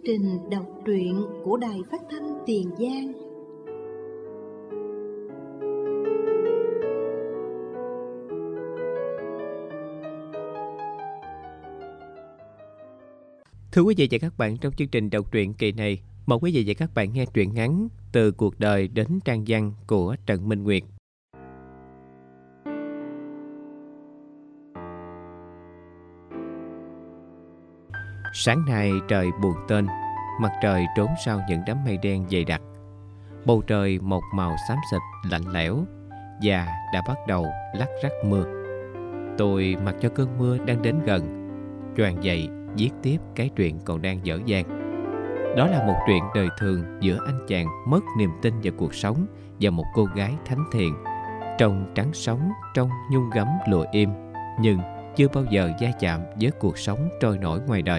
trình đọc truyện của Đài Phát thanh Tiền Giang. Thưa quý vị và các bạn, trong chương trình đọc truyện kỳ này, mời quý vị và các bạn nghe truyện ngắn Từ cuộc đời đến trang văn của Trần Minh Nguyệt. Sáng nay trời buồn tênh, mặt trời trốn sau những đám mây đen dày đặc. Bầu trời một màu xám xịt lạnh lẽo và đã bắt đầu lắc rắc mưa. Tôi mặc cho cơn mưa đang đến gần, choàng dậy viết tiếp cái chuyện còn đang dở dang. Đó là một chuyện đời thường giữa anh chàng mất niềm tin vào cuộc sống và một cô gái thánh thiện, trông trắng sống trong nhung gấm lụa im, nhưng chưa bao giờ va chạm với cuộc sống trôi nổi ngoài đời.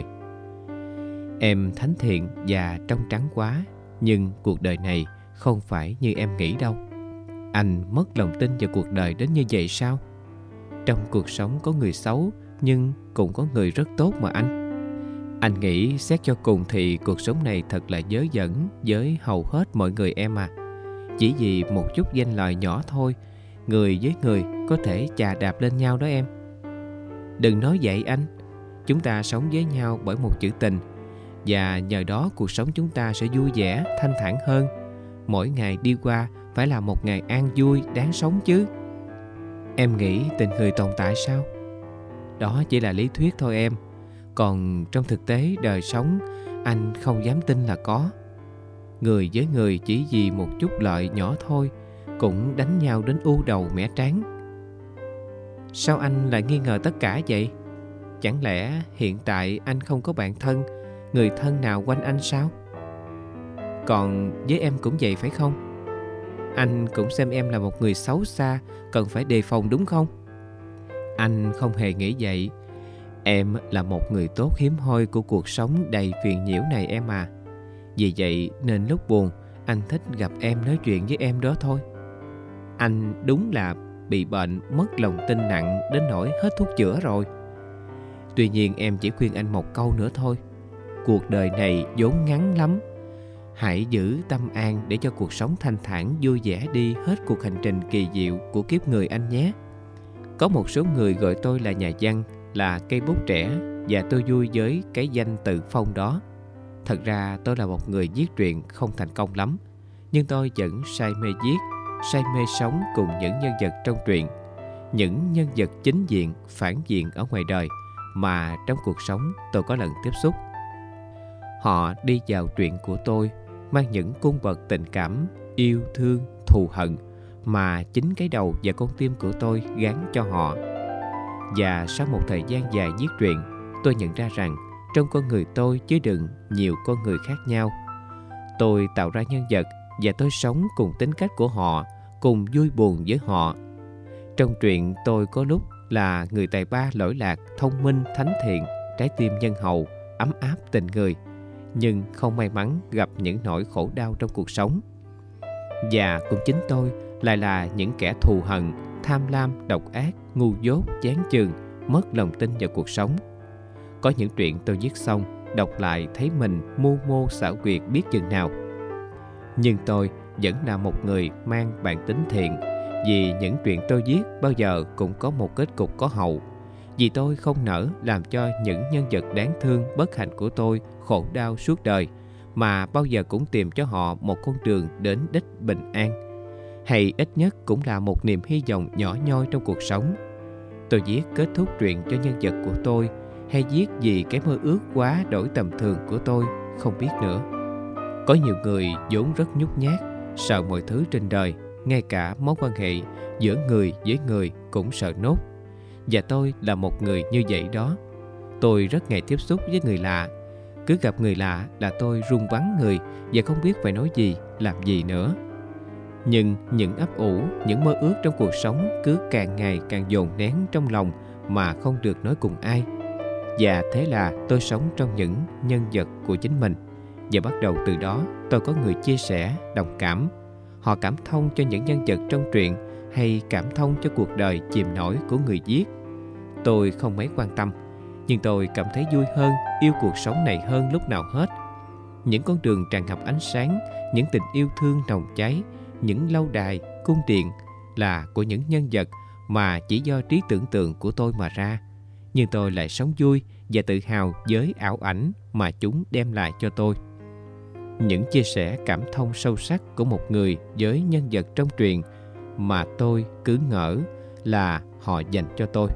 Em thánh thiện và trông trắng quá, nhưng cuộc đời này không phải như em nghĩ đâu. Anh mất lòng tin vào cuộc đời đến như vậy sao? Trong cuộc sống có người xấu, nhưng cũng có người rất tốt mà anh. Anh nghĩ xét cho cùng thì cuộc sống này thật là dớ dẫn với hầu hết mọi người em à. Chỉ vì một chút danh lợi nhỏ thôi, người với người có thể chà đạp lên nhau đó em. Đừng nói vậy anh. Chúng ta sống với nhau bởi một chữ tình, và nhờ đó cuộc sống chúng ta sẽ vui vẻ, thanh thản hơn. Mỗi ngày đi qua phải là một ngày an vui, đáng sống chứ. Em nghĩ tình người tồn tại sao? Đó chỉ là lý thuyết thôi em. Còn trong thực tế đời sống, anh không dám tin là có. Người với người chỉ vì một chút lợi nhỏ thôi cũng đánh nhau đến u đầu mẻ trán. Sao anh lại nghi ngờ tất cả vậy? Chẳng lẽ hiện tại anh không có bạn thân, người thân nào quanh anh sao? Còn với em cũng vậy phải không? Anh cũng xem em là một người xấu xa, cần phải đề phòng đúng không? Anh không hề nghĩ vậy. Em là một người tốt hiếm hoi của cuộc sống đầy phiền nhiễu này em à. Vì vậy nên lúc buồn, anh thích gặp em nói chuyện với em đó thôi. Anh đúng là bị bệnh mất lòng tin nặng đến nỗi hết thuốc chữa rồi. Tuy nhiên em chỉ khuyên anh một câu nữa thôi. Cuộc đời này vốn ngắn lắm. Hãy giữ tâm an để cho cuộc sống thanh thản vui vẻ đi hết cuộc hành trình kỳ diệu của kiếp người anh nhé. Có một số người gọi tôi là nhà văn, là cây bút trẻ, và tôi vui với cái danh tự phong đó. Thật ra tôi là một người viết truyện không thành công lắm, nhưng tôi vẫn say mê viết, say mê sống cùng những nhân vật trong truyện. Những nhân vật chính diện, phản diện ở ngoài đời mà trong cuộc sống tôi có lần tiếp xúc. Họ đi vào truyện của tôi mang những cung bậc tình cảm, yêu thương, thù hận mà chính cái đầu và con tim của tôi gán cho họ. Và sau một thời gian dài viết truyện, tôi nhận ra rằng trong con người tôi chứa đựng nhiều con người khác nhau. Tôi tạo ra nhân vật và tôi sống cùng tính cách của họ, cùng vui buồn với họ. Trong truyện tôi có lúc là người tài ba lỗi lạc, thông minh, thánh thiện, trái tim nhân hậu, ấm áp tình người, nhưng không may mắn gặp những nỗi khổ đau trong cuộc sống. Và cũng chính tôi lại là những kẻ thù hận, tham lam, độc ác, ngu dốt, chán chường, mất lòng tin vào cuộc sống. Có những chuyện tôi viết xong, đọc lại thấy mình mưu mô xảo quyệt biết chừng nào. Nhưng tôi vẫn là một người mang bản tính thiện, vì những chuyện tôi viết bao giờ cũng có một kết cục có hậu. Vì tôi không nỡ làm cho những nhân vật đáng thương bất hạnh của tôi khổ đau suốt đời, mà bao giờ cũng tìm cho họ một con đường đến đích bình an, hay ít nhất cũng là một niềm hy vọng nhỏ nhoi trong cuộc sống. Tôi viết kết thúc truyện cho nhân vật của tôi, hay viết vì cái mơ ước quá đổi tầm thường của tôi, không biết nữa. Có nhiều người vốn rất nhút nhát, sợ mọi thứ trên đời, ngay cả mối quan hệ giữa người với người cũng sợ nốt. Và tôi là một người như vậy đó. Tôi rất ngại tiếp xúc với người lạ. Cứ gặp người lạ là tôi run bắn người và không biết phải nói gì, làm gì nữa. Nhưng những ấp ủ, những mơ ước trong cuộc sống cứ càng ngày càng dồn nén trong lòng mà không được nói cùng ai. Và thế là tôi sống trong những nhân vật của chính mình. Và bắt đầu từ đó tôi có người chia sẻ, đồng cảm. Họ cảm thông cho những nhân vật trong truyện, hay cảm thông cho cuộc đời chìm nổi của người viết. Tôi không mấy quan tâm, nhưng tôi cảm thấy vui hơn, yêu cuộc sống này hơn lúc nào hết. những con đường tràn ngập ánh sáng, những tình yêu thương nồng cháy, những lâu đài, cung điện là của những nhân vật mà chỉ do trí tưởng tượng của tôi mà ra. Nhưng tôi lại sống vui và tự hào với ảo ảnh mà chúng đem lại cho tôi. Những chia sẻ cảm thông sâu sắc của một người với nhân vật trong truyện mà tôi cứ ngỡ là họ dành cho tôi.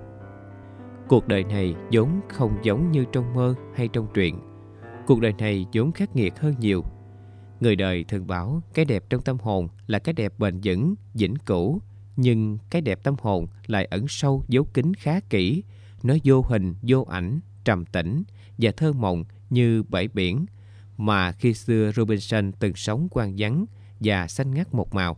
Cuộc đời này vốn không giống như trong mơ hay trong truyện. Cuộc đời này vốn khắc nghiệt hơn nhiều. Người đời thường bảo cái đẹp trong tâm hồn là cái đẹp bền vững, vĩnh cửu. Nhưng cái đẹp tâm hồn lại ẩn sâu dấu kín khá kỹ. Nó vô hình, vô ảnh, trầm tĩnh và thơ mộng như bãi biển mà khi xưa Robinson từng sống hoang vắng và xanh ngắt một màu.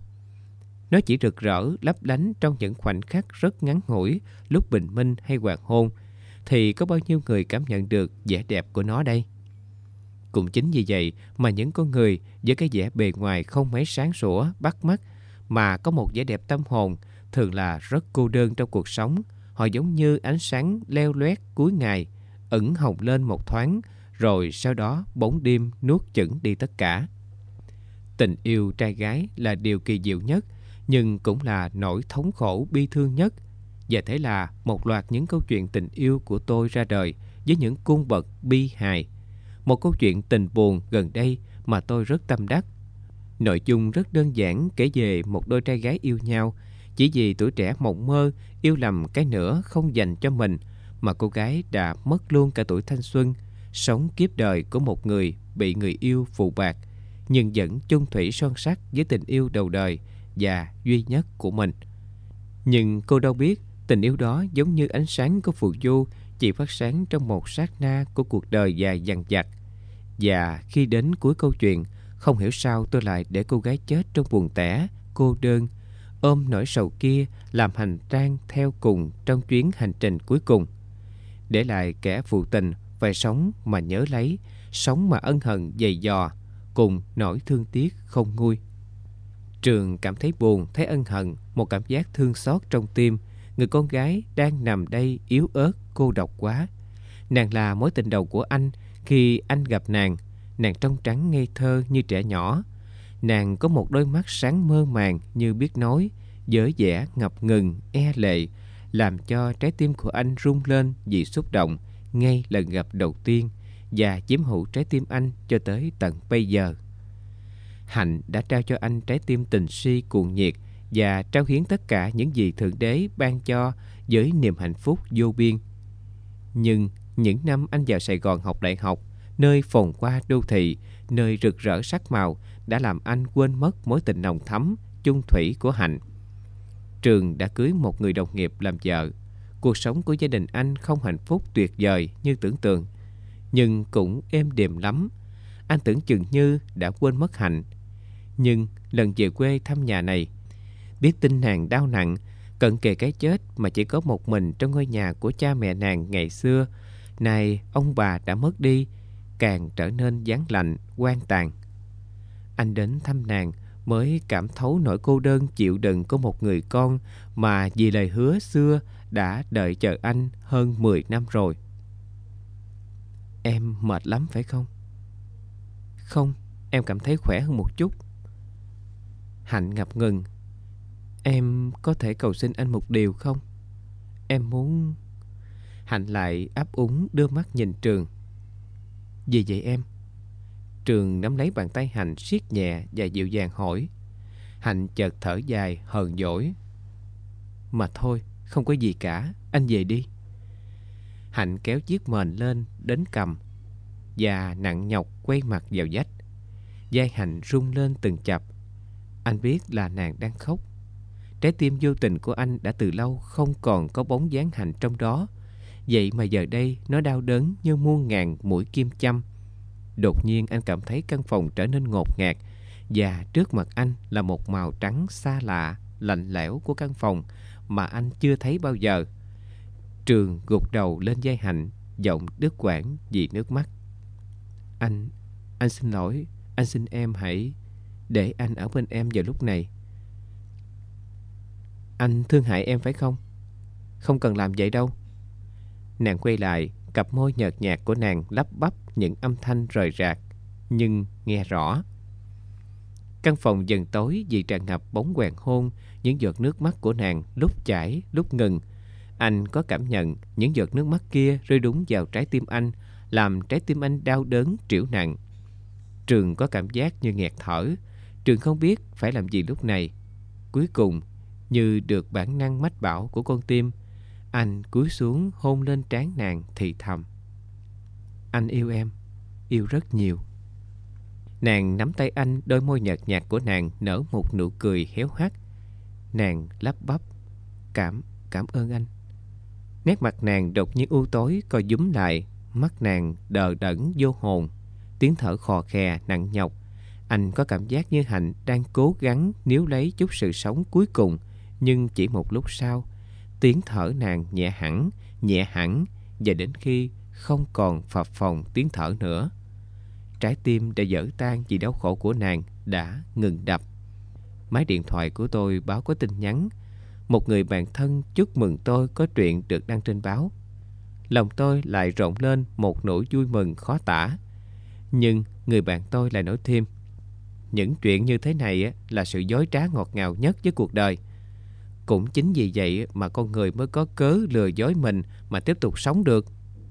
Nó chỉ rực rỡ, lấp lánh trong những khoảnh khắc rất ngắn ngủi, lúc bình minh hay hoàng hôn, thì có bao nhiêu người cảm nhận được vẻ đẹp của nó đây? Cũng chính vì vậy mà những con người với cái vẻ bề ngoài không mấy sáng sủa, bắt mắt, mà có một vẻ đẹp tâm hồn thường là rất cô đơn trong cuộc sống. Họ giống như ánh sáng leo loét cuối ngày, ửng hồng lên một thoáng, rồi sau đó bóng đêm nuốt chửng đi tất cả. Tình yêu trai gái là điều kỳ diệu nhất, nhưng cũng là nỗi thống khổ bi thương nhất. Và thế là một loạt những câu chuyện tình yêu của tôi ra đời với những cung bậc bi hài. Một câu chuyện tình buồn gần đây mà tôi rất tâm đắc. Nội dung rất đơn giản, kể về một đôi trai gái yêu nhau. Chỉ vì tuổi trẻ mộng mơ, yêu lầm cái nữa không dành cho mình, mà cô gái đã mất luôn cả tuổi thanh xuân, sống kiếp đời của một người bị người yêu phụ bạc, nhưng vẫn chung thủy son sắt với tình yêu đầu đời và duy nhất của mình. Nhưng cô đâu biết, tình yêu đó giống như ánh sáng của phù du, chỉ phát sáng trong một sát na của cuộc đời dài dằng dặc. Và khi đến cuối câu chuyện, không hiểu sao tôi lại để cô gái chết trong buồn tẻ, cô đơn, ôm nỗi sầu kia làm hành trang theo cùng trong chuyến hành trình cuối cùng. Để lại kẻ phụ tình phải sống mà nhớ lấy, sống mà ân hận dày dò, cùng nỗi thương tiếc không nguôi. Trường cảm thấy buồn, thấy ân hận, một cảm giác thương xót trong tim. Người con gái đang nằm đây yếu ớt, cô độc quá. Nàng là mối tình đầu của anh. Khi anh gặp nàng trong trắng ngây thơ như trẻ nhỏ. Nàng có một đôi mắt sáng mơ màng như biết nói, với vẻ ngập ngừng, e lệ, làm cho trái tim của anh rung lên vì xúc động ngay lần gặp đầu tiên và chiếm hữu trái tim anh cho tới tận bây giờ. Hạnh đã trao cho anh trái tim tình si cuồng nhiệt và trao hiến tất cả những gì Thượng Đế ban cho với niềm hạnh phúc vô biên. Nhưng những năm anh vào Sài Gòn học đại học, nơi phồn hoa đô thị, nơi rực rỡ sắc màu, đã làm anh quên mất mối tình nồng thắm, chung thủy của Hạnh. Trường đã cưới một người đồng nghiệp làm vợ. Cuộc sống của gia đình anh không hạnh phúc tuyệt vời như tưởng tượng, nhưng cũng êm đềm lắm. Anh tưởng chừng như đã quên mất Hạnh. Nhưng lần về quê thăm nhà này, biết tin nàng đau nặng, cận kề cái chết mà chỉ có một mình trong ngôi nhà của cha mẹ nàng ngày xưa, nay ông bà đã mất đi, càng trở nên vắng lạnh, hoang tàn. Anh đến thăm nàng mới cảm thấu nỗi cô đơn chịu đựng của một người con mà vì lời hứa xưa đã đợi chờ anh hơn 10 năm rồi. Em mệt lắm phải không? Không, em cảm thấy khỏe hơn một chút. Hạnh ngập ngừng. Em có thể cầu xin anh một điều không? Em muốn... Hạnh lại ấp úng đưa mắt nhìn Trường. Gì vậy em? Trường nắm lấy bàn tay Hạnh siết nhẹ và dịu dàng hỏi. Hạnh chợt thở dài hờn dỗi. Mà thôi, không có gì cả, anh về đi. Hạnh kéo chiếc mền lên đến cằm và nặng nhọc quay mặt vào vách. Vai Hạnh rung lên từng chập. Anh biết là nàng đang khóc. Trái tim vô tình của anh đã từ lâu không còn có bóng dáng Hạnh trong đó. Vậy mà giờ đây nó đau đớn như muôn ngàn mũi kim châm. Đột nhiên anh cảm thấy căn phòng trở nên ngột ngạt, và trước mặt anh là một màu trắng xa lạ, lạnh lẽo của căn phòng mà anh chưa thấy bao giờ. Trường gục đầu lên vai Hạnh, giọng đứt quãng vì nước mắt. Anh xin lỗi, anh xin em hãy để anh ở bên em vào lúc này. Anh thương hại em phải không? Không cần làm vậy đâu. Nàng quay lại, cặp môi nhợt nhạt của nàng lắp bắp những âm thanh rời rạc. nhưng nghe rõ. Căn phòng dần tối vì tràn ngập bóng hoàng hôn, những giọt nước mắt của nàng lúc chảy lúc ngừng. Anh có cảm nhận những giọt nước mắt kia rơi đúng vào trái tim anh, làm trái tim anh đau đớn trĩu nặng. Trường có cảm giác như nghẹt thở. Trường không biết phải làm gì lúc này. Cuối cùng, như được bản năng mách bảo của con tim, anh cúi xuống hôn lên trán nàng thì thầm: "Anh yêu em, yêu rất nhiều." Nàng nắm tay anh, đôi môi nhợt nhạt của nàng nở một nụ cười héo hắt. Nàng lắp bắp: Cảm ơn anh." Nét mặt nàng đột nhiên u tối, co dúm lại, mắt nàng đờ đẫn vô hồn, tiếng thở khò khè nặng nhọc. Anh có cảm giác như Hạnh đang cố gắng níu lấy chút sự sống cuối cùng, nhưng chỉ một lúc sau, tiếng thở nàng nhẹ hẳn, và đến khi không còn phập phồng tiếng thở nữa. Trái tim đã vỡ tan vì đau khổ của nàng đã ngừng đập. Máy điện thoại của tôi báo có tin nhắn. Một người bạn thân chúc mừng tôi có chuyện được đăng trên báo. Lòng tôi lại rộn lên một nỗi vui mừng khó tả. Nhưng người bạn tôi lại nói thêm: "Những chuyện như thế này là sự dối trá ngọt ngào nhất với cuộc đời. Cũng chính vì vậy mà con người mới có cớ lừa dối mình mà tiếp tục sống được."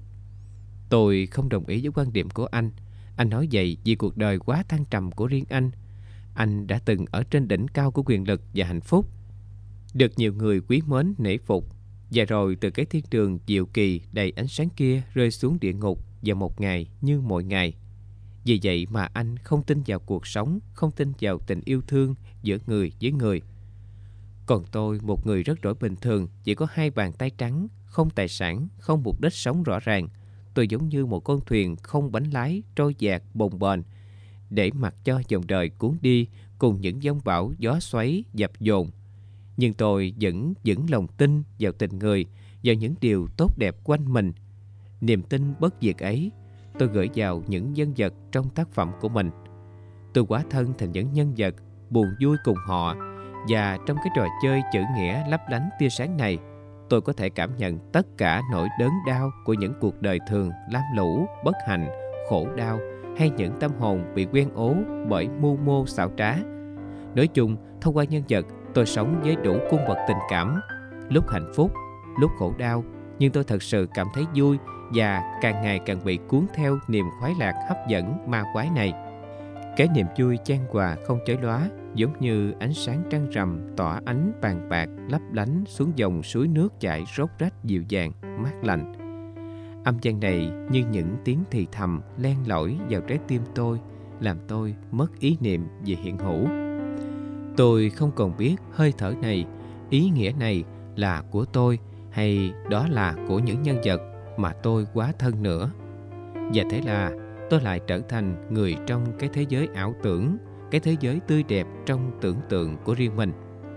Tôi không đồng ý với quan điểm của anh. Anh nói vậy vì cuộc đời quá thăng trầm của riêng anh. Anh đã từng ở trên đỉnh cao của quyền lực và hạnh phúc, được nhiều người quý mến nể phục, và rồi từ cái thiên đường diệu kỳ đầy ánh sáng kia rơi xuống địa ngục vào một ngày như mọi ngày. Vì vậy mà anh không tin vào cuộc sống, không tin vào tình yêu thương giữa người với người. Còn tôi, một người rất đổi bình thường, chỉ có 2 bàn tay trắng, không tài sản, không mục đích sống rõ ràng. Tôi giống như một con thuyền không bánh lái trôi dạt bồng bềnh, để mặc cho dòng đời cuốn đi cùng những giông bão gió xoáy dập dồn. Nhưng tôi vẫn vững lòng tin vào tình người, vào những điều tốt đẹp quanh mình. Niềm tin bất diệt ấy tôi gửi vào những nhân vật trong tác phẩm của mình. Tôi hóa thân thành những nhân vật, buồn vui cùng họ, và trong cái trò chơi chữ nghĩa lấp lánh tia sáng này, tôi có thể cảm nhận tất cả nỗi đớn đau của những cuộc đời thường lam lũ, bất hạnh, khổ đau, hay những tâm hồn bị quen ố bởi mưu mô xảo trá. Nói chung, thông qua nhân vật, tôi sống với đủ cung bậc tình cảm, lúc hạnh phúc, lúc khổ đau, nhưng tôi thật sự cảm thấy vui và càng ngày càng bị cuốn theo niềm khoái lạc hấp dẫn ma quái này. Cái niềm vui chan hòa không chói lóa, giống như ánh sáng trăng rằm tỏa ánh vàng bạc lấp lánh xuống dòng suối nước chảy róc rách dịu dàng, mát lành. Âm thanh này như những tiếng thì thầm len lỏi vào trái tim tôi, làm tôi mất ý niệm về hiện hữu. Tôi không còn biết hơi thở này, ý nghĩa này là của tôi hay đó là của những nhân vật mà tôi quá thân nữa. Và thế là tôi lại trở thành người trong cái thế giới ảo tưởng, cái thế giới tươi đẹp trong tưởng tượng của riêng mình.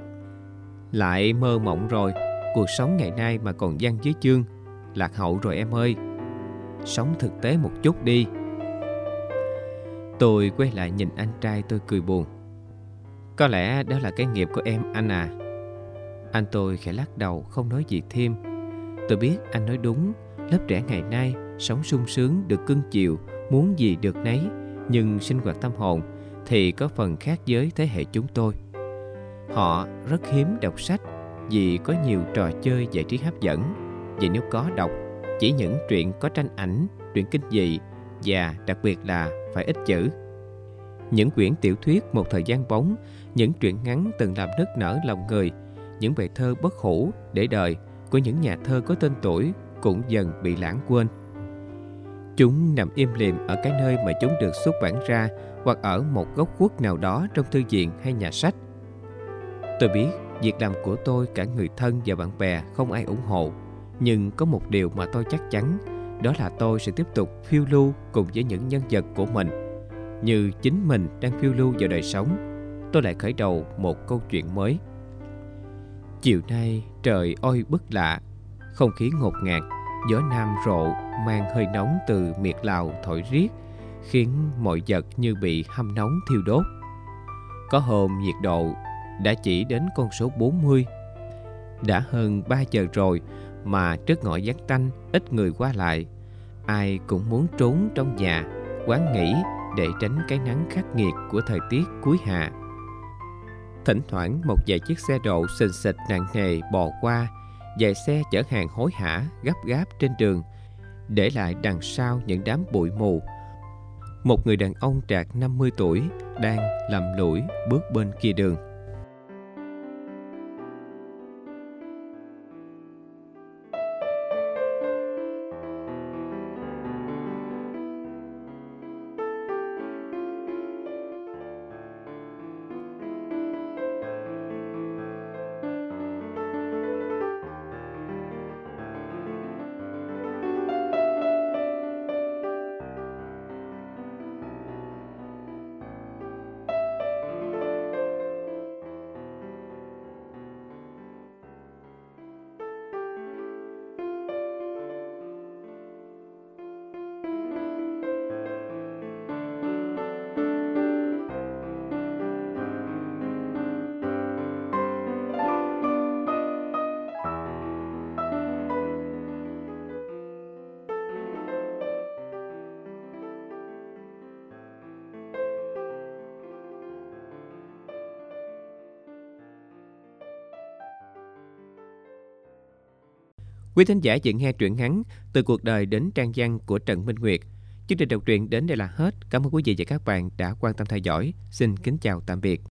Lại mơ mộng rồi, cuộc sống ngày nay mà còn dang dưới chương, lạc hậu rồi em ơi. Sống thực tế một chút đi. Tôi quay lại nhìn anh trai tôi cười buồn. Có lẽ đó là cái nghiệp của em anh à. Anh tôi khẽ lắc đầu không nói gì thêm. Tôi biết anh nói đúng. Lớp trẻ ngày nay sống sung sướng, được cưng chiều, muốn gì được nấy, nhưng sinh hoạt tâm hồn thì có phần khác với thế hệ chúng tôi. Họ rất hiếm đọc sách vì có nhiều trò chơi giải trí hấp dẫn, và nếu có đọc chỉ những truyện có tranh ảnh, truyện kinh dị, và đặc biệt là phải ít chữ. Những quyển tiểu thuyết một thời gian bóng, những truyện ngắn từng làm nức nở lòng người, những bài thơ bất hủ để đời của những nhà thơ có tên tuổi cũng dần bị lãng quên. Chúng nằm im lìm ở cái nơi mà chúng được xuất bản ra, hoặc ở một góc khuất nào đó trong thư viện hay nhà sách. Tôi biết việc làm của tôi cả người thân và bạn bè không ai ủng hộ, nhưng có một điều mà tôi chắc chắn, đó là tôi sẽ tiếp tục phiêu lưu cùng với những nhân vật của mình. Như chính mình đang phiêu lưu vào đời sống, tôi lại khởi đầu một câu chuyện mới. Chiều nay trời oi bức lạ, không khí ngột ngạt, gió nam rộ mang hơi nóng từ miệt Lào thổi riết, khiến mọi vật như bị hâm nóng thiêu đốt. Có hôm nhiệt độ đã chỉ đến con số 40. Đã hơn 3 giờ rồi mà trước ngõ vắng tanh, ít người qua lại. Ai cũng muốn trốn trong nhà, quán nghỉ để tránh cái nắng khắc nghiệt của thời tiết cuối hạ. Thỉnh thoảng một vài chiếc xe độ sình sịch nặng nề bò qua, vài xe chở hàng hối hả gấp gáp trên đường, để lại đằng sau những đám bụi mù một người đàn ông trạc 50 tuổi đang lầm lũi bước bên kia đường. Quý thính giả vừa nghe truyện ngắn Từ cuộc đời đến trang văn của Trần Minh Nguyệt. Chương trình đọc truyện đến đây là hết. Cảm ơn quý vị và các bạn đã quan tâm theo dõi. Xin kính chào tạm biệt.